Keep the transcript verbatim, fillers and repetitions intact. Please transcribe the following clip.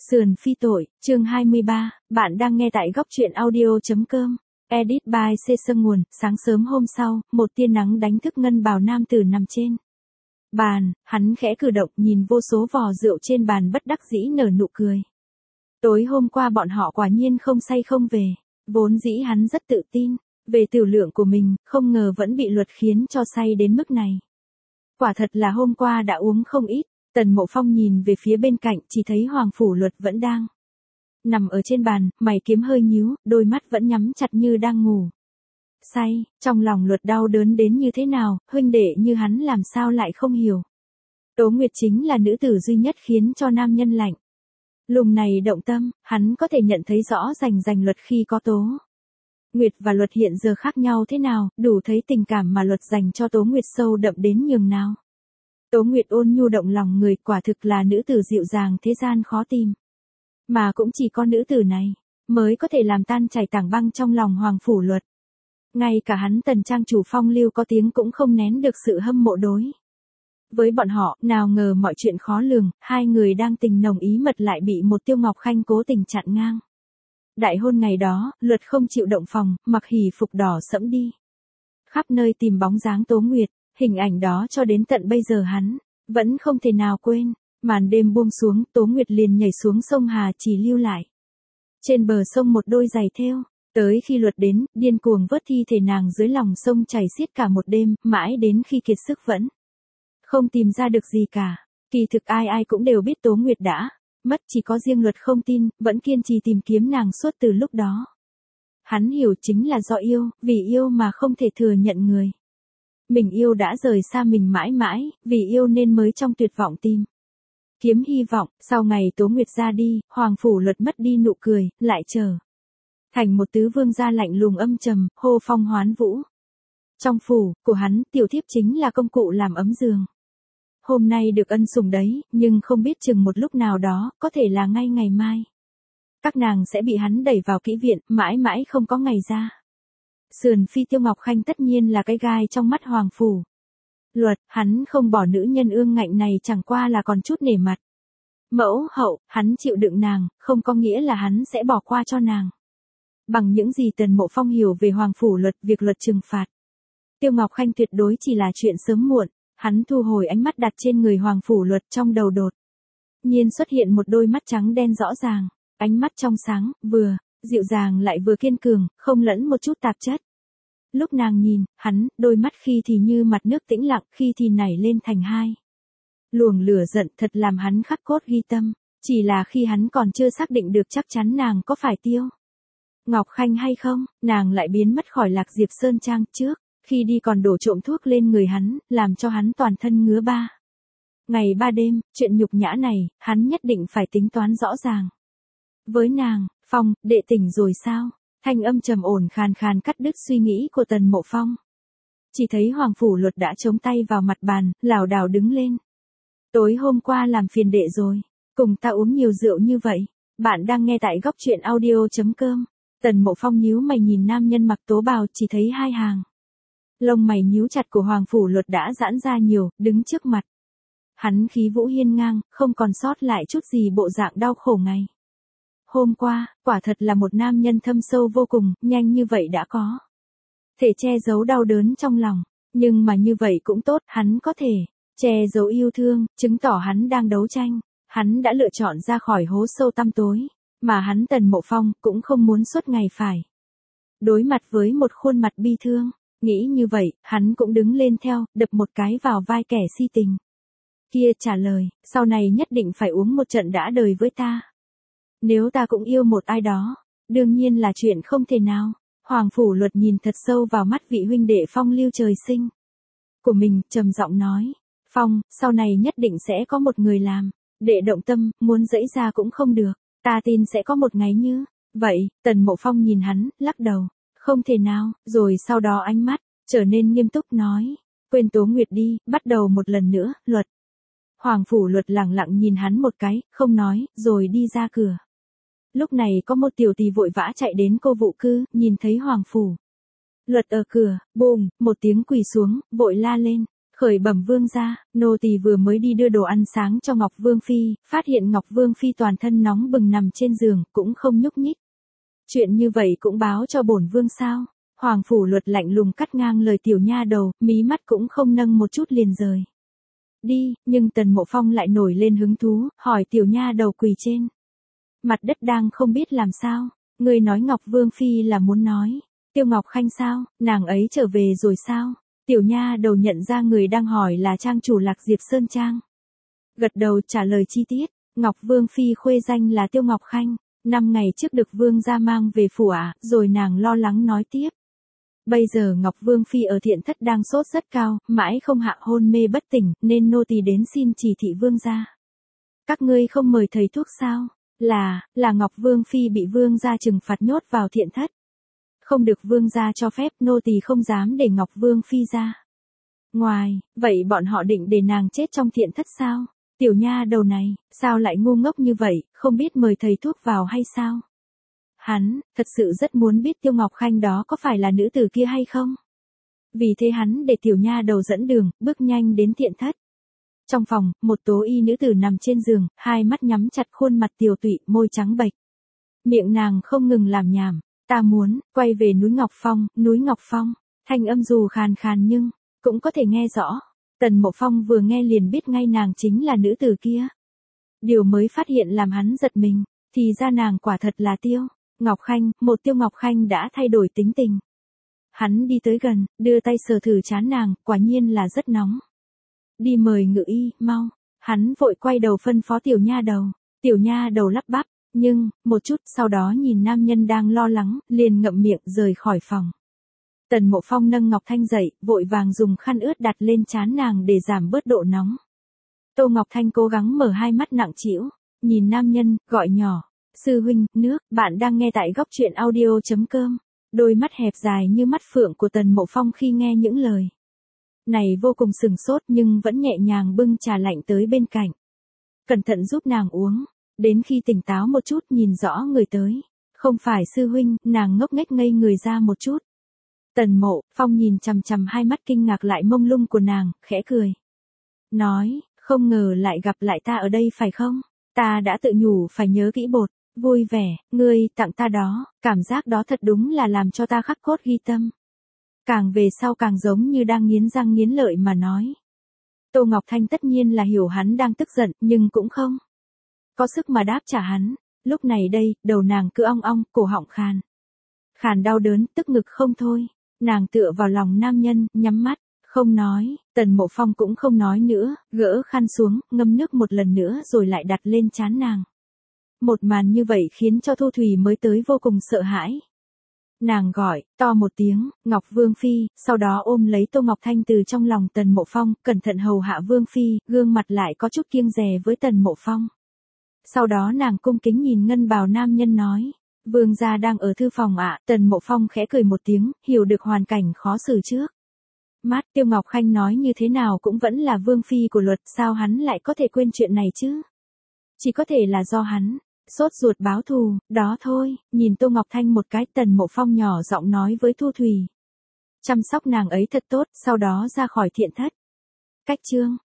Sườn phi tội, chương hai mươi ba, bạn đang nghe tại góc truyện audio.com, edit by Session nguồn, sáng sớm hôm sau, một tia nắng đánh thức ngân bào nam tử nằm trên bàn, hắn khẽ cử động nhìn vô số vò rượu trên bàn bất đắc dĩ nở nụ cười. Tối hôm qua bọn họ quả nhiên không say không về, vốn dĩ hắn rất tự tin, về tiểu lượng của mình, không ngờ vẫn bị luật khiến cho say đến mức này. Quả thật là hôm qua đã uống không ít. Tần Mộ Phong nhìn về phía bên cạnh, chỉ thấy Hoàng Phủ Luật vẫn đang nằm ở trên bàn, mày kiếm hơi nhíu, đôi mắt vẫn nhắm chặt như đang ngủ say. Trong lòng Luật đau đớn đến như thế nào, huynh đệ như hắn làm sao lại không hiểu. Tố Nguyệt chính là nữ tử duy nhất khiến cho nam nhân lạnh lùng này động tâm, hắn có thể nhận thấy rõ rành rành Luật khi có Tố Nguyệt và Luật hiện giờ khác nhau thế nào, đủ thấy tình cảm mà Luật dành cho Tố Nguyệt sâu đậm đến nhường nào. Tố Nguyệt ôn nhu động lòng người, quả thực là nữ tử dịu dàng thế gian khó tìm. Mà cũng chỉ có nữ tử này, mới có thể làm tan chảy tảng băng trong lòng Hoàng Phủ Luật. Ngay cả hắn Tần trang chủ Phong Lưu có tiếng cũng không nén được sự hâm mộ đối. Với bọn họ, nào ngờ mọi chuyện khó lường, hai người đang tình nồng ý mật lại bị một Tiêu Ngọc Khanh cố tình chặn ngang. Đại hôn ngày đó, Luật không chịu động phòng, mặc hỉ phục đỏ sẫm đi khắp nơi tìm bóng dáng Tố Nguyệt. Hình ảnh đó cho đến tận bây giờ hắn vẫn không thể nào quên. Màn đêm buông xuống, Tố Nguyệt liền nhảy xuống sông Hà, chỉ lưu lại trên bờ sông một đôi giày thêu. Tới khi Luật đến, điên cuồng vớt thi thể nàng dưới lòng sông chảy xiết cả một đêm, mãi đến khi kiệt sức vẫn không tìm ra được gì cả. Kỳ thực ai ai cũng đều biết Tố Nguyệt đã mất, chỉ có riêng Luật không tin, vẫn kiên trì tìm kiếm nàng suốt từ lúc đó. Hắn hiểu chính là do yêu, vì yêu mà không thể thừa nhận người mình yêu đã rời xa mình mãi mãi, vì yêu nên mới trong tuyệt vọng tìm kiếm hy vọng. Sau ngày Tố Nguyệt ra đi, Hoàng Phủ Luật mất đi nụ cười, lại trở thành một tứ vương gia lạnh lùng âm trầm, hô phong hoán vũ. Trong phủ của hắn, tiểu thiếp chính là công cụ làm ấm giường. Hôm nay được ân sủng đấy, nhưng không biết chừng một lúc nào đó, có thể là ngay ngày mai, các nàng sẽ bị hắn đẩy vào kỹ viện, mãi mãi không có ngày ra. Sườn phi Tiêu Ngọc Khanh tất nhiên là cái gai trong mắt Hoàng Phủ Luật, hắn không bỏ nữ nhân ương ngạnh này chẳng qua là còn chút nể mặt. Mẫu hậu, hắn chịu đựng nàng, không có nghĩa là hắn sẽ bỏ qua cho nàng. Bằng những gì Tần Mộ Phong hiểu về Hoàng Phủ Luật, việc Luật trừng phạt Tiêu Ngọc Khanh tuyệt đối chỉ là chuyện sớm muộn. Hắn thu hồi ánh mắt đặt trên người Hoàng Phủ Luật, trong đầu đột nhiên xuất hiện một đôi mắt trắng đen rõ ràng, ánh mắt trong sáng, vừa dịu dàng lại vừa kiên cường, không lẫn một chút tạp chất. Lúc nàng nhìn hắn, đôi mắt khi thì như mặt nước tĩnh lặng, khi thì nảy lên thành hai luồng lửa giận, thật làm hắn khắc cốt ghi tâm. Chỉ là khi hắn còn chưa xác định được chắc chắn nàng có phải Tiêu Ngọc Khanh hay không, nàng lại biến mất khỏi Lạc Diệp Sơn Trang. Trước khi đi còn đổ trộm thuốc lên người hắn, làm cho hắn toàn thân ngứa ba ngày ba đêm. Chuyện nhục nhã này, hắn nhất định phải tính toán rõ ràng với nàng. Phong, đệ tỉnh rồi sao? Thanh âm trầm ổn khàn khàn cắt đứt suy nghĩ của Tần Mộ Phong. Chỉ thấy Hoàng Phủ Luật đã chống tay vào mặt bàn, lảo đảo đứng lên. Tối hôm qua làm phiền đệ rồi, cùng ta uống nhiều rượu như vậy. Bạn đang nghe tại góc truyện audio.com. Tần Mộ Phong nhíu mày nhìn nam nhân mặc tố bào, chỉ thấy hai hàng lông mày nhíu chặt của Hoàng Phủ Luật đã giãn ra nhiều, đứng trước mặt hắn khí vũ hiên ngang, không còn sót lại chút gì bộ dạng đau khổ ngày hôm qua. Quả thật là một nam nhân thâm sâu vô cùng, nhanh như vậy đã có thể che giấu đau đớn trong lòng. Nhưng mà như vậy cũng tốt, hắn có thể che giấu yêu thương, chứng tỏ hắn đang đấu tranh. Hắn đã lựa chọn ra khỏi hố sâu tăm tối, mà hắn Tần Mộ Phong cũng không muốn suốt ngày phải đối mặt với một khuôn mặt bi thương. Nghĩ như vậy, hắn cũng đứng lên theo, đập một cái vào vai kẻ si tình kia, trả lời, sau này nhất định phải uống một trận đã đời với ta. Nếu ta cũng yêu một ai đó, đương nhiên là chuyện không thể nào. Hoàng Phủ Luật nhìn thật sâu vào mắt vị huynh đệ Phong Lưu trời sinh của mình, trầm giọng nói, Phong, sau này nhất định sẽ có một người làm đệ động tâm, muốn dẫy ra cũng không được. Ta tin sẽ có một ngày như vậy. Tần Mộ Phong nhìn hắn, lắc đầu, không thể nào. Rồi sau đó ánh mắt trở nên nghiêm túc nói, quên Tố Nguyệt đi, bắt đầu một lần nữa. Luật. Hoàng Phủ Luật lẳng lặng nhìn hắn một cái, không nói, rồi đi ra cửa. Lúc này có một tiểu tỳ vội vã chạy đến cô vụ cư, nhìn thấy Hoàng Phủ Luật ở cửa, bùm, một tiếng quỳ xuống, vội la lên, Khởi bẩm vương gia, nô tỳ vừa mới đi đưa đồ ăn sáng cho Ngọc Vương Phi, phát hiện Ngọc Vương Phi toàn thân nóng bừng nằm trên giường, cũng không nhúc nhích. Chuyện như vậy cũng báo cho bổn vương sao? Hoàng Phủ Luật lạnh lùng cắt ngang lời tiểu nha đầu, mí mắt cũng không nâng một chút liền rời đi, nhưng Tần Mộ Phong lại nổi lên hứng thú, hỏi tiểu nha đầu quỳ trên mặt đất đang không biết làm sao. Người nói Ngọc Vương Phi là muốn nói Tiêu Ngọc Khanh sao, nàng ấy trở về rồi sao? Tiểu nha đầu nhận ra người đang hỏi là trang chủ Lạc Diệp Sơn Trang. Gật đầu trả lời chi tiết, Ngọc Vương Phi khuê danh là Tiêu Ngọc Khanh, năm ngày trước được vương gia mang về phủ ả, rồi nàng lo lắng nói tiếp. Bây giờ Ngọc Vương Phi ở thiện thất đang sốt rất cao, mãi không hạ hôn mê bất tỉnh, nên nô tỳ đến xin chỉ thị vương gia. Các ngươi không mời thầy thuốc sao? Là, là Ngọc Vương Phi bị vương gia trừng phạt nhốt vào thiện thất. Không được vương gia cho phép, nô tỳ không dám để Ngọc Vương Phi ra ngoài, vậy bọn họ định để nàng chết trong thiện thất sao? Tiểu nha đầu này, sao lại ngu ngốc như vậy, không biết mời thầy thuốc vào hay sao? Hắn, thật sự rất muốn biết Tiêu Ngọc Khanh đó có phải là nữ tử kia hay không? Vì thế hắn để tiểu nha đầu dẫn đường, bước nhanh đến thiện thất. Trong phòng, một tố y nữ tử nằm trên giường, hai mắt nhắm chặt, khuôn mặt tiều tụy, môi trắng bệch. Miệng nàng không ngừng làm nhảm. Ta muốn, quay về núi Ngọc Phong, núi Ngọc Phong. Thanh âm dù khàn khàn nhưng, cũng có thể nghe rõ. Tần Mộ Phong vừa nghe liền biết ngay nàng chính là nữ tử kia. Điều mới phát hiện làm hắn giật mình, thì ra nàng quả thật là Tiêu Ngọc Khanh, một Tiêu Ngọc Khanh đã thay đổi tính tình. Hắn đi tới gần, đưa tay sờ thử trán nàng, quả nhiên là rất nóng. Đi mời ngự y, mau. Hắn vội quay đầu phân phó tiểu nha đầu. Tiểu nha đầu lắp bắp, nhưng, một chút sau đó nhìn nam nhân đang lo lắng, liền ngậm miệng rời khỏi phòng. Tần Mộ Phong nâng Ngọc Thanh dậy, vội vàng dùng khăn ướt đặt lên trán nàng để giảm bớt độ nóng. Tô Ngọc Thanh cố gắng mở hai mắt nặng trĩu, nhìn nam nhân, gọi nhỏ. Sư huynh, nước, bạn đang nghe tại góc truyện audio chấm com. Đôi mắt hẹp dài như mắt phượng của Tần Mộ Phong khi nghe những lời này vô cùng sừng sốt nhưng vẫn nhẹ nhàng bưng trà lạnh tới bên cạnh. Cẩn thận giúp nàng uống, đến khi tỉnh táo một chút nhìn rõ người tới. Không phải sư huynh, nàng ngốc nghếch ngây người ra một chút. Tần Mộ Phong nhìn chằm chằm hai mắt kinh ngạc lại mông lung của nàng, khẽ cười. Nói, không ngờ lại gặp lại ta ở đây phải không? Ta đã tự nhủ phải nhớ kỹ bột. Vui vẻ, ngươi tặng ta đó, cảm giác đó thật đúng là làm cho ta khắc cốt ghi tâm. Càng về sau càng giống như đang nghiến răng nghiến lợi mà nói. Tô Ngọc Thanh tất nhiên là hiểu hắn đang tức giận, nhưng cũng không có sức mà đáp trả hắn. Lúc này đây, đầu nàng cứ ong ong, cổ họng khàn. Khàn đau đớn, tức ngực không thôi. Nàng tựa vào lòng nam nhân, nhắm mắt, không nói. Tần Mộ Phong cũng không nói nữa, gỡ khăn xuống, ngâm nước một lần nữa rồi lại đặt lên trán nàng. Một màn như vậy khiến cho Thu Thủy mới tới vô cùng sợ hãi. Nàng gọi, to một tiếng, Ngọc Vương Phi, sau đó ôm lấy Tô Ngọc Thanh từ trong lòng Tần Mộ Phong, cẩn thận hầu hạ Vương Phi, gương mặt lại có chút kiêng dè với Tần Mộ Phong. Sau đó nàng cung kính nhìn ngân bào nam nhân nói, vương gia đang ở thư phòng ạ. Tần Mộ Phong khẽ cười một tiếng, hiểu được hoàn cảnh khó xử trước mắt. Tiêu Ngọc Khanh nói như thế nào cũng vẫn là Vương Phi của Luật, sao hắn lại có thể quên chuyện này chứ? Chỉ có thể là do hắn sốt ruột báo thù, đó thôi. Nhìn Tô Ngọc Thanh một cái, Tần Mộ Phong nhỏ giọng nói với Thu Thủy. Chăm sóc nàng ấy thật tốt, sau đó ra khỏi thiện thất. Cách chương